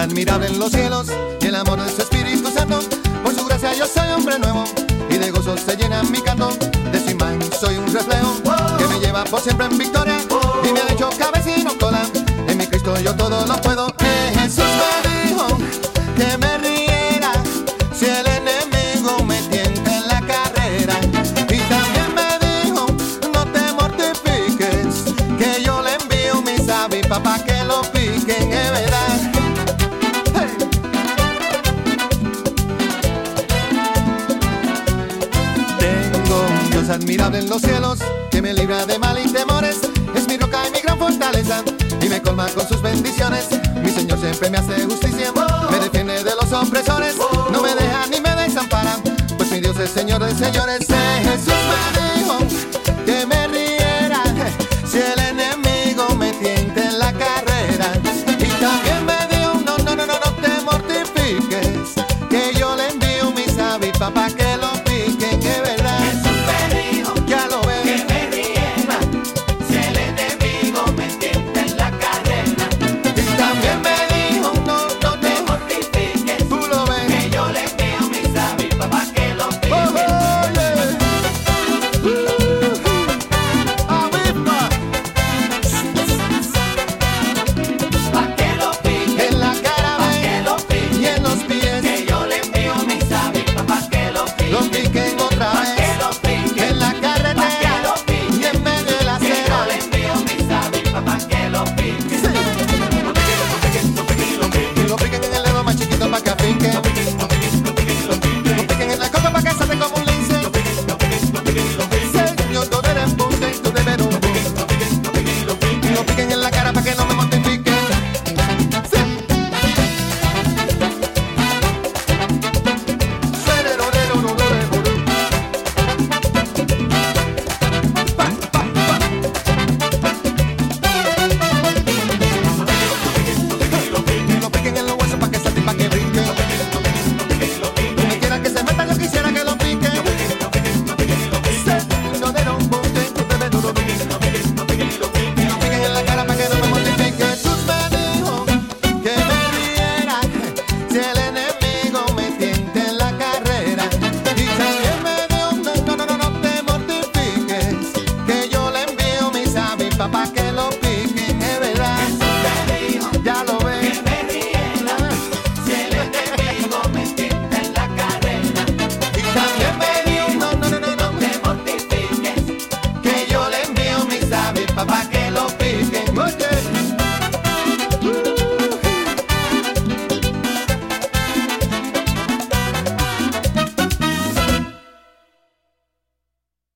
admirable en los cielos y el amor de su Espíritu Santo. Por su gracia yo soy hombre nuevo y de gozo se llena mi canto. De su imagen soy un reflejo que me lleva por siempre en victoria y me ha hecho cabeza y no cola. En mi Cristo yo todo lo puedo. Jesús me dijo que me riera si el enemigo me tienta en la carrera. Y también me dijo no te mortifiques, que yo le envío mis avispas pa' que lo piquen, es verdad. Dios admirable en los cielos, que me libra de mal y temores. Es mi roca y mi gran fortaleza, y me colma con sus bendiciones. Mi Señor siempre me hace justicia, me defiende de los opresores. No me deja ni me desampara, pues mi Dios es Señor de señores. Jesús me dijo que me